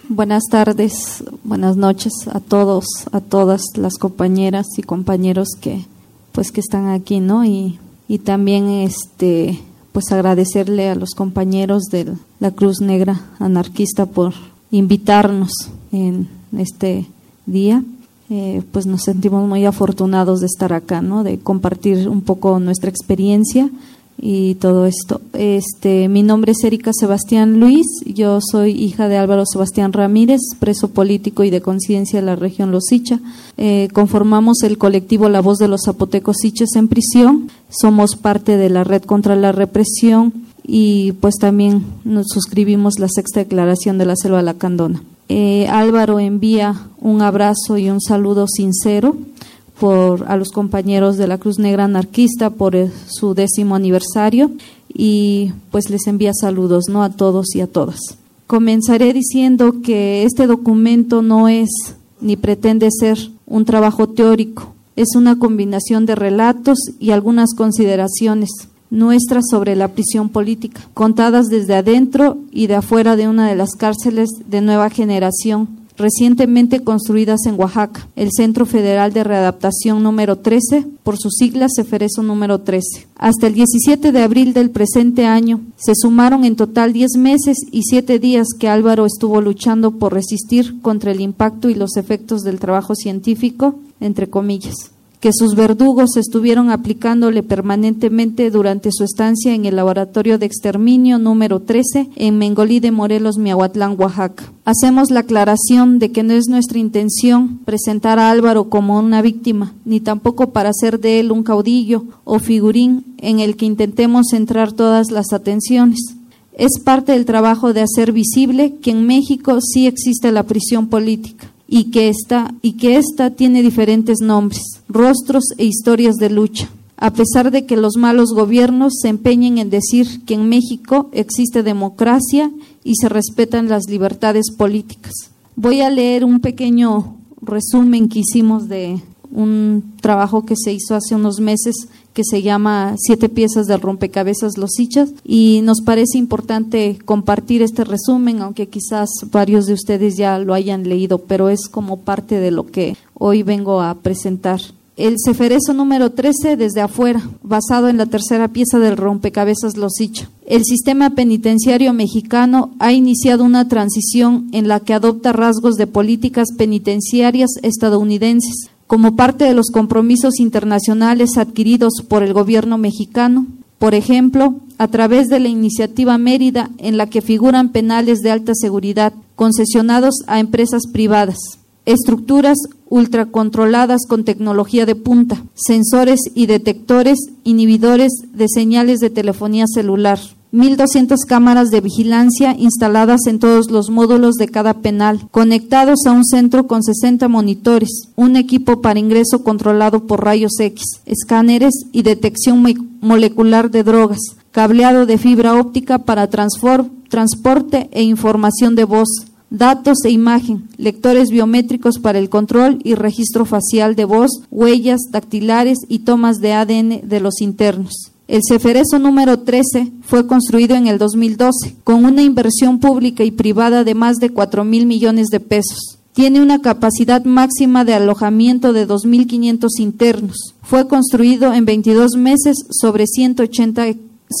Buenas tardes, buenas noches a todos, a todas las compañeras y compañeros que están aquí, ¿no? Y también pues agradecerle a los compañeros de la Cruz Negra Anarquista por invitarnos en este día. Pues nos sentimos muy afortunados de estar acá, ¿no? De compartir un poco nuestra experiencia y todo esto. Mi nombre es Erika Sebastián Luis, yo soy hija de Álvaro Sebastián Ramírez, preso político y de conciencia de la región Los Sicha. Conformamos el colectivo La Voz de los Zapotecos Siches en Prisión, somos parte de la Red contra la Represión y pues también nos suscribimos la Sexta Declaración de la Selva Lacandona. Álvaro envía un abrazo y un saludo sincero a los compañeros de la Cruz Negra Anarquista por su 10º aniversario y pues les envía saludos, ¿no? A todos y a todas. Comenzaré diciendo que este documento no es ni pretende ser un trabajo teórico, es una combinación de relatos y algunas consideraciones nuestras sobre la prisión política, contadas desde adentro y de afuera de una de las cárceles de nueva generación recientemente construidas en Oaxaca, el Centro Federal de Readaptación número 13, por sus siglas Ceferezo número 13. Hasta el 17 de abril del presente año, se sumaron en total 10 meses y 7 días que Álvaro estuvo luchando por resistir contra el impacto y los efectos del trabajo científico, entre comillas, que sus verdugos estuvieron aplicándole permanentemente durante su estancia en el Laboratorio de Exterminio número 13 en Mengolí de Morelos, Miahuatlán, Oaxaca. Hacemos la aclaración de que no es nuestra intención presentar a Álvaro como una víctima, ni tampoco para hacer de él un caudillo o figurín en el que intentemos centrar todas las atenciones. Es parte del trabajo de hacer visible que en México sí existe la prisión política y que esta tiene diferentes nombres, rostros e historias de lucha, a pesar de que los malos gobiernos se empeñen en decir que en México existe democracia y se respetan las libertades políticas. Voy a leer un pequeño resumen que hicimos de un trabajo que se hizo hace unos meses que se llama 7 piezas del rompecabezas Los Sichas, y nos parece importante compartir este resumen, aunque quizás varios de ustedes ya lo hayan leído, pero es como parte de lo que hoy vengo a presentar. El Ceferezo número 13 desde afuera, basado en la tercera pieza del rompecabezas Los Sicha. El sistema penitenciario mexicano ha iniciado una transición en la que adopta rasgos de políticas penitenciarias estadounidenses, como parte de los compromisos internacionales adquiridos por el gobierno mexicano, por ejemplo, a través de la iniciativa Mérida, en la que figuran penales de alta seguridad concesionados a empresas privadas, estructuras ultracontroladas con tecnología de punta, sensores y detectores inhibidores de señales de telefonía celular, 1,200 cámaras de vigilancia instaladas en todos los módulos de cada penal, conectados a un centro con 60 monitores, un equipo para ingreso controlado por rayos X, escáneres y detección molecular de drogas, cableado de fibra óptica para transporte e información de voz, datos e imagen, lectores biométricos para el control y registro facial de voz, huellas dactilares y tomas de ADN de los internos. El Ceferezo número 13 fue construido en el 2012 con una inversión pública y privada de más de 4,000 millones de pesos. Tiene una capacidad máxima de alojamiento de 2,500 internos. Fue construido en 22 meses sobre 180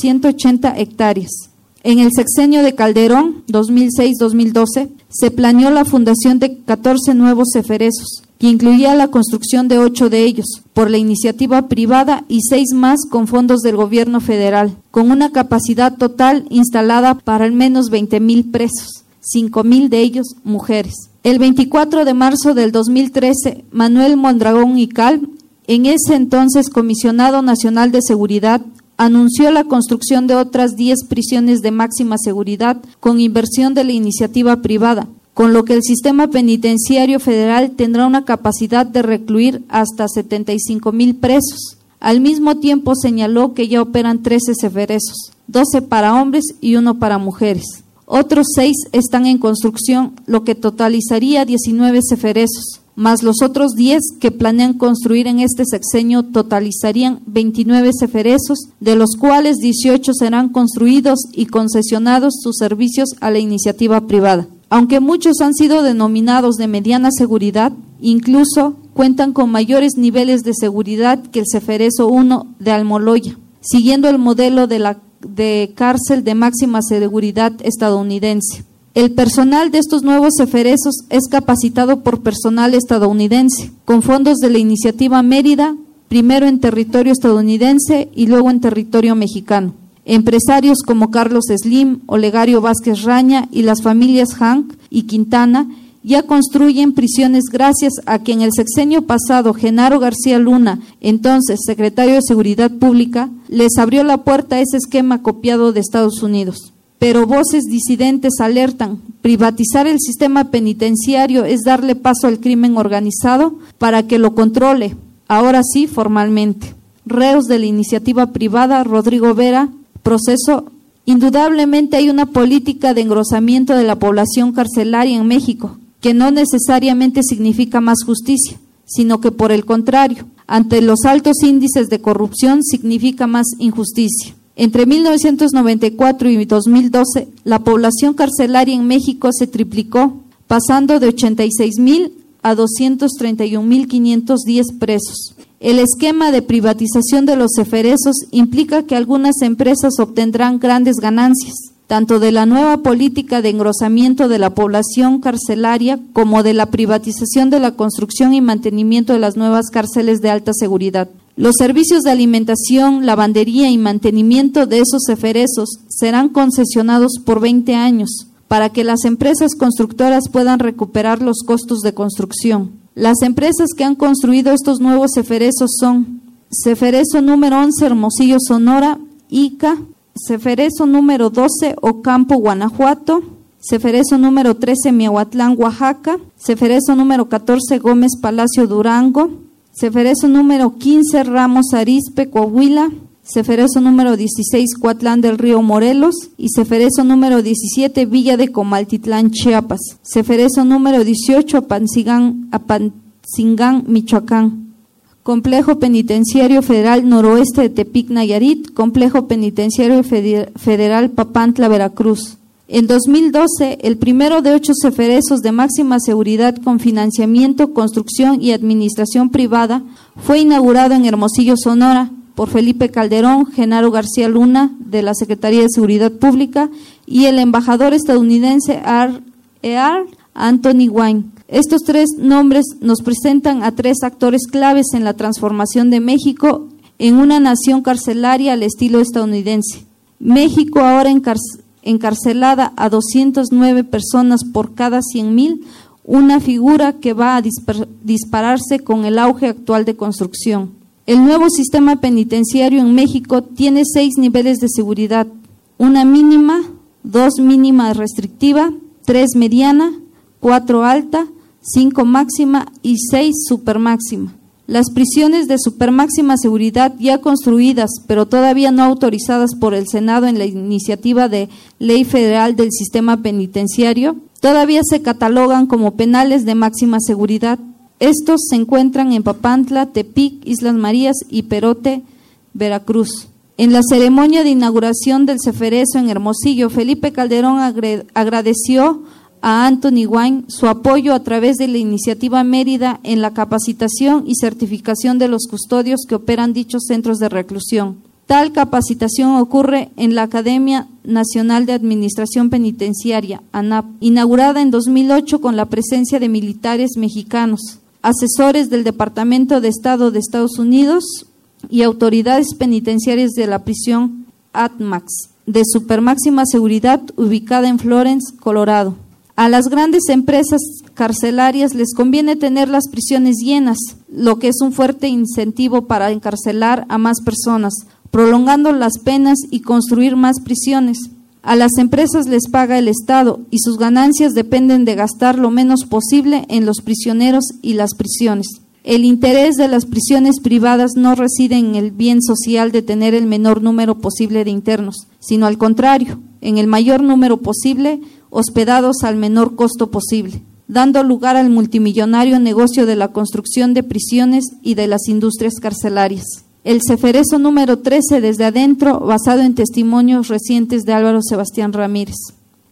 hectáreas. En el sexenio de Calderón, 2006-2012, se planeó la fundación de 14 nuevos ceferezos, que incluía la construcción de 8 de ellos por la iniciativa privada y 6 más con fondos del gobierno federal, con una capacidad total instalada para al menos 20,000 presos, 5,000 de ellos mujeres. El 24 de marzo del 2013, Manuel Mondragón y Cal, en ese entonces Comisionado Nacional de Seguridad, anunció la construcción de otras 10 prisiones de máxima seguridad con inversión de la iniciativa privada, con lo que el sistema penitenciario federal tendrá una capacidad de recluir hasta 75,000 presos. Al mismo tiempo señaló que ya operan 13 ceferezos, 12 para hombres y 1 para mujeres. Otros 6 están en construcción, lo que totalizaría 19 ceferezos, más los otros 10 que planean construir en este sexenio totalizarían 29 ceferezos, de los cuales 18 serán construidos y concesionados sus servicios a la iniciativa privada. Aunque muchos han sido denominados de mediana seguridad, incluso cuentan con mayores niveles de seguridad que el Ceferezo 1 de Almoloya, siguiendo el modelo de cárcel de máxima seguridad estadounidense. El personal de estos nuevos ceferezos es capacitado por personal estadounidense, con fondos de la Iniciativa Mérida, primero en territorio estadounidense y luego en territorio mexicano. Empresarios como Carlos Slim, Olegario Vázquez Raña y las familias Hank y Quintana ya construyen prisiones gracias a que en el sexenio pasado Genaro García Luna, entonces secretario de Seguridad Pública, les abrió la puerta a ese esquema copiado de Estados Unidos. Pero voces disidentes alertan, privatizar el sistema penitenciario es darle paso al crimen organizado para que lo controle, ahora sí formalmente. Reos de la iniciativa privada, Rodrigo Vera, proceso. Indudablemente hay una política de engrosamiento de la población carcelaria en México, que no necesariamente significa más justicia, sino que por el contrario, ante los altos índices de corrupción significa más injusticia. Entre 1994 y 2012, la población carcelaria en México se triplicó, pasando de 86,000 a 231,510 presos. El esquema de privatización de los ceferezos implica que algunas empresas obtendrán grandes ganancias, tanto de la nueva política de engrosamiento de la población carcelaria como de la privatización de la construcción y mantenimiento de las nuevas cárceles de alta seguridad. Los servicios de alimentación, lavandería y mantenimiento de esos ceferezos serán concesionados por 20 años para que las empresas constructoras puedan recuperar los costos de construcción. Las empresas que han construido estos nuevos ceferezos son Ceferezo número 11 Hermosillo, Sonora, Ica, Ceferezo número 12 Ocampo, Guanajuato, Ceferezo número 13 Miahuatlán, Oaxaca, Ceferezo número 14 Gómez Palacio, Durango, Ceferezo número 15 Ramos Arizpe, Coahuila, Ceferezo número 16 Coatlán del Río, Morelos y Ceferezo número 17 Villa de Comaltitlán, Chiapas, Ceferezo número 18 Apatzingán, Michoacán. Complejo Penitenciario Federal Noroeste de Tepic, Nayarit, Complejo Penitenciario Federal Papantla, Veracruz. En 2012, el primero de 8 ceferezos de máxima seguridad con financiamiento, construcción y administración privada fue inaugurado en Hermosillo, Sonora, por Felipe Calderón, Genaro García Luna, de la Secretaría de Seguridad Pública, y el embajador estadounidense Anthony Wayne. Estos 3 nombres nos presentan a 3 actores claves en la transformación de México en una nación carcelaria al estilo estadounidense. México ahora encarcelada a 209 personas por cada 100,000, una figura que va a dispararse con el auge actual de construcción. El nuevo sistema penitenciario en México tiene 6 niveles de seguridad, una mínima, 2 mínima restrictiva, 3 mediana, 4 alta, 5 máxima y 6 supermáxima. Las prisiones de supermáxima seguridad ya construidas, pero todavía no autorizadas por el Senado en la iniciativa de Ley Federal del Sistema Penitenciario, todavía se catalogan como penales de máxima seguridad. Estos se encuentran en Papantla, Tepic, Islas Marías y Perote, Veracruz. En la ceremonia de inauguración del ceferezo en Hermosillo, Felipe Calderón agradeció a Anthony Wayne su apoyo a través de la iniciativa Mérida en la capacitación y certificación de los custodios que operan dichos centros de reclusión. Tal capacitación ocurre en la Academia Nacional de Administración Penitenciaria, ANAP, inaugurada en 2008 con la presencia de militares mexicanos, asesores del Departamento de Estado de Estados Unidos y autoridades penitenciarias de la prisión ATMAX, de supermáxima seguridad ubicada en Florence, Colorado. A las grandes empresas carcelarias les conviene tener las prisiones llenas, lo que es un fuerte incentivo para encarcelar a más personas, prolongando las penas y construir más prisiones. A las empresas les paga el Estado y sus ganancias dependen de gastar lo menos posible en los prisioneros y las prisiones. El interés de las prisiones privadas no reside en el bien social de tener el menor número posible de internos, sino al contrario, en el mayor número posible, hospedados al menor costo posible, dando lugar al multimillonario negocio de la construcción de prisiones y de las industrias carcelarias. El ceferezo número 13 desde adentro, basado en testimonios recientes de Álvaro Sebastián Ramírez.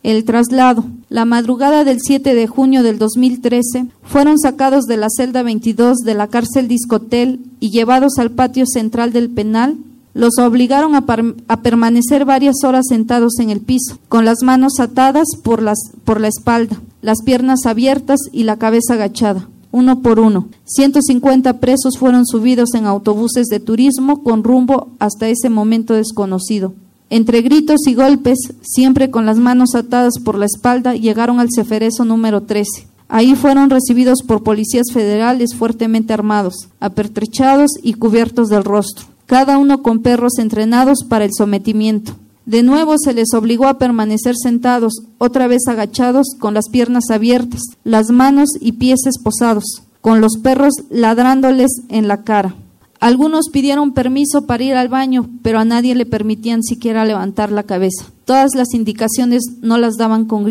El traslado. La madrugada del 7 de junio del 2013 fueron sacados de la celda 22 de la cárcel Discotel y llevados al patio central del penal. Los obligaron a permanecer varias horas sentados en el piso, con las manos atadas por la espalda, las piernas abiertas y la cabeza agachada. Uno por uno. 150 presos fueron subidos en autobuses de turismo con rumbo hasta ese momento desconocido. Entre gritos y golpes, siempre con las manos atadas por la espalda, llegaron al Ceferezo número 13. Ahí fueron recibidos por policías federales fuertemente armados, apertrechados y cubiertos del rostro, cada uno con perros entrenados para el sometimiento. De nuevo se les obligó a permanecer sentados, otra vez agachados, con las piernas abiertas, las manos y pies esposados, con los perros ladrándoles en la cara. Algunos pidieron permiso para ir al baño, pero a nadie le permitían siquiera levantar la cabeza. Todas las indicaciones nos las daban con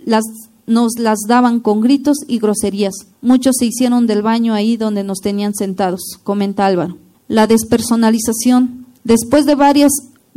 gritos y groserías. Muchos se hicieron del baño ahí donde nos tenían sentados, comenta Álvaro. La despersonalización. Después de varias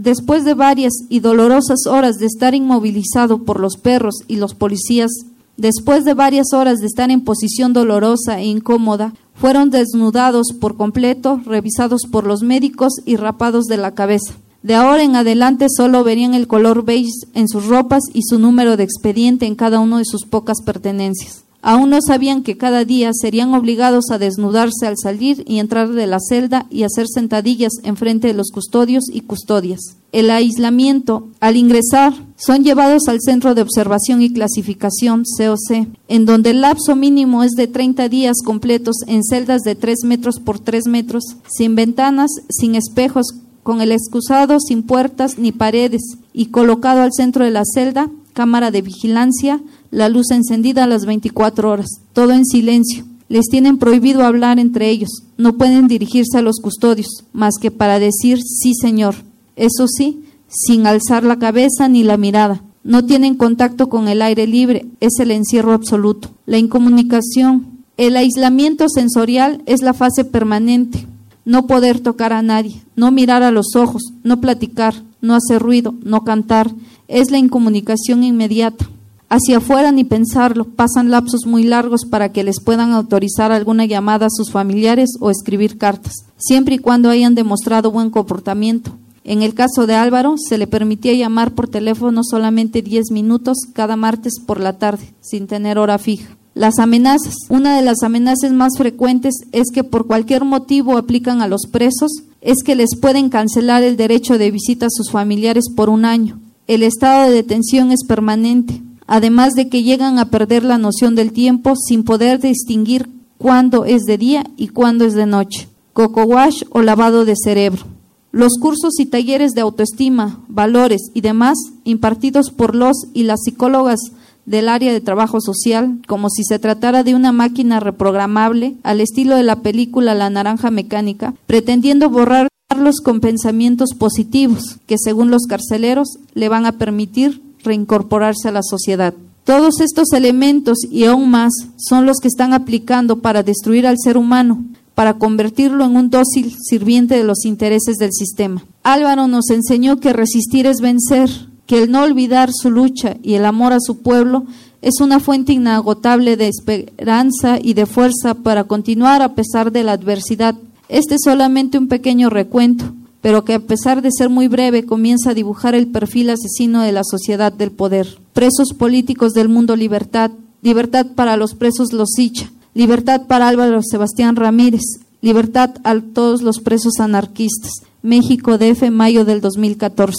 y dolorosas horas de estar inmovilizado por los perros y los policías, después de varias horas de estar en posición dolorosa e incómoda, fueron desnudados por completo, revisados por los médicos y rapados de la cabeza. De ahora en adelante solo verían el color beige en sus ropas y su número de expediente en cada uno de sus pocas pertenencias. Aún no sabían que cada día serían obligados a desnudarse al salir y entrar de la celda y hacer sentadillas enfrente de los custodios y custodias. El aislamiento. Al ingresar, son llevados al Centro de Observación y Clasificación, COC, en donde el lapso mínimo es de 30 días completos en celdas de 3 metros por 3 metros, sin ventanas, sin espejos, con el excusado sin puertas ni paredes, y colocado al centro de la celda, cámara de vigilancia, la luz encendida a las 24 horas, todo en silencio. Les tienen prohibido hablar entre ellos, no pueden dirigirse a los custodios, más que para decir sí señor, eso sí, sin alzar la cabeza ni la mirada. No tienen contacto con el aire libre, es el encierro absoluto. La incomunicación. El aislamiento sensorial es la fase permanente. No poder tocar a nadie, no mirar a los ojos, no platicar, no hacer ruido, no cantar, es la incomunicación inmediata. Hacia afuera ni pensarlo, pasan lapsos muy largos para que les puedan autorizar alguna llamada a sus familiares o escribir cartas, siempre y cuando hayan demostrado buen comportamiento. En el caso de Álvaro, se le permitía llamar por teléfono solamente 10 minutos cada martes por la tarde, sin tener hora fija. Las amenazas. Una de las amenazas más frecuentes es que por cualquier motivo aplican a los presos, es que les pueden cancelar el derecho de visita a sus familiares por 1 año. El estado de detención es permanente, además de que llegan a perder la noción del tiempo sin poder distinguir cuándo es de día y cuándo es de noche. Coco wash o lavado de cerebro. Los cursos y talleres de autoestima, valores y demás impartidos por los y las psicólogas del área de trabajo social, como si se tratara de una máquina reprogramable al estilo de la película La Naranja Mecánica, pretendiendo borrarlos con pensamientos positivos que, según los carceleros, le van a permitir reincorporarse a la sociedad. Todos estos elementos y aún más son los que están aplicando para destruir al ser humano, para convertirlo en un dócil sirviente de los intereses del sistema. Álvaro nos enseñó que resistir es vencer, que el no olvidar su lucha y el amor a su pueblo es una fuente inagotable de esperanza y de fuerza para continuar a pesar de la adversidad. Este es solamente un pequeño recuento, pero que a pesar de ser muy breve comienza a dibujar el perfil asesino de la sociedad del poder. Presos políticos del mundo, libertad, libertad para los presos Losicha, libertad para Álvaro Sebastián Ramírez, libertad a todos los presos anarquistas. México DF, mayo del 2014.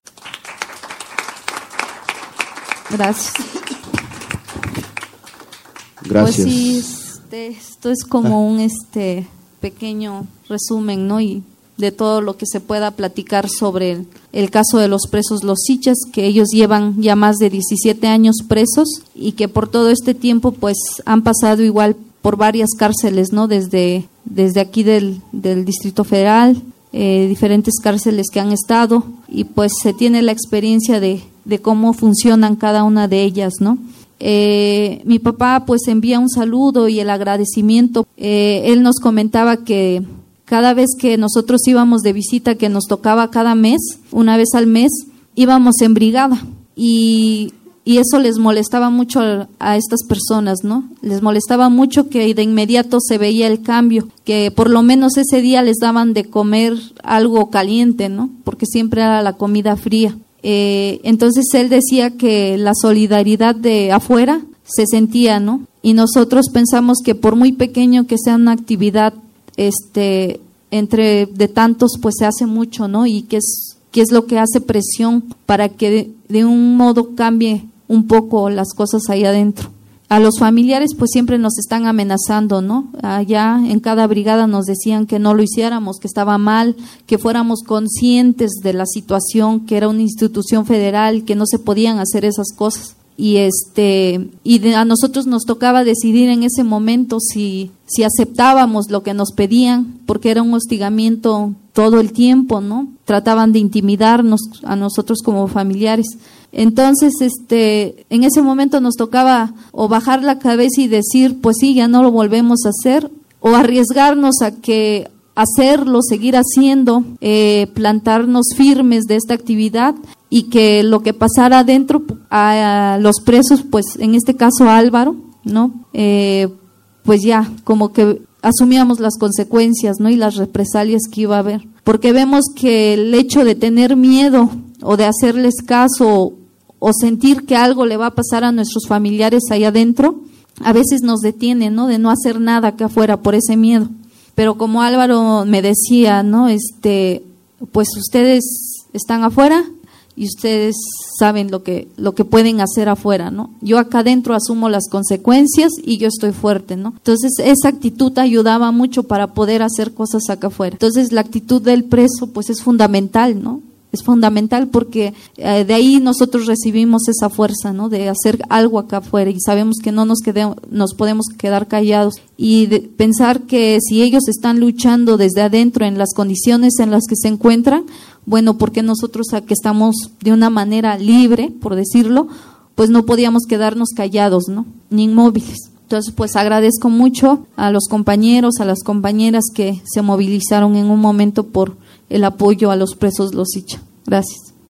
Gracias. Gracias. Pues sí, esto es como un pequeño resumen, ¿no? Y de todo lo que se pueda platicar sobre el caso de los presos Losichas, que ellos llevan ya más de 17 años presos y que por todo este tiempo pues han pasado igual por varias cárceles, ¿no? Desde aquí del Distrito Federal, diferentes cárceles que han estado, y pues se tiene la experiencia de cómo funcionan cada una de ellas, ¿no? Mi papá pues envía un saludo y el agradecimiento. Él nos comentaba que cada vez que nosotros íbamos de visita, que nos tocaba cada mes, una vez al mes, íbamos en brigada, y y eso les molestaba mucho a estas personas, ¿no? Les molestaba mucho que de inmediato se veía el cambio, que por lo menos ese día les daban de comer algo caliente, ¿no? Porque siempre era la comida fría. Entonces él decía que la solidaridad de afuera se sentía, ¿no? Y nosotros pensamos que por muy pequeño que sea una actividad, entre de tantos, pues se hace mucho, ¿no? Y que es lo que hace presión para que de un modo cambie un poco las cosas ahí adentro. A los familiares pues siempre nos están amenazando, ¿no? Allá en cada brigada nos decían que no lo hiciéramos, que estaba mal, que fuéramos conscientes de la situación, que era una institución federal, que no se podían hacer esas cosas. Y a nosotros nos tocaba decidir en ese momento si aceptábamos lo que nos pedían, porque era un hostigamiento todo el tiempo, ¿no? Trataban de intimidarnos a nosotros como familiares. Entonces, en ese momento nos tocaba o bajar la cabeza y decir, pues sí, ya no lo volvemos a hacer, o arriesgarnos a que hacerlo, seguir haciendo, plantarnos firmes de esta actividad, y que lo que pasara adentro a los presos, pues en este caso a Álvaro, ¿no? Pues ya, como que asumíamos las consecuencias, ¿no? Y las represalias que iba a haber. Porque vemos que el hecho de tener miedo o de hacerles caso o sentir que algo le va a pasar a nuestros familiares ahí adentro, a veces nos detiene, ¿no? De no hacer nada acá afuera por ese miedo. Pero como Álvaro me decía, ¿no? Pues ustedes están afuera y ustedes saben lo que pueden hacer afuera, ¿no? Yo acá adentro asumo las consecuencias y yo estoy fuerte, ¿no? Entonces esa actitud ayudaba mucho para poder hacer cosas acá afuera. Entonces la actitud del preso pues es fundamental, ¿no? Es fundamental porque de ahí nosotros recibimos esa fuerza, ¿no? De hacer algo acá afuera, y sabemos que no nos podemos quedar callados, y de pensar que si ellos están luchando desde adentro en las condiciones en las que se encuentran, bueno, porque nosotros que estamos de una manera libre, por decirlo, pues no podíamos quedarnos callados, ¿no? Ni inmóviles. Entonces, pues agradezco mucho a los compañeros, a las compañeras que se movilizaron en un momento por el apoyo a los presos Los Icha. Gracias.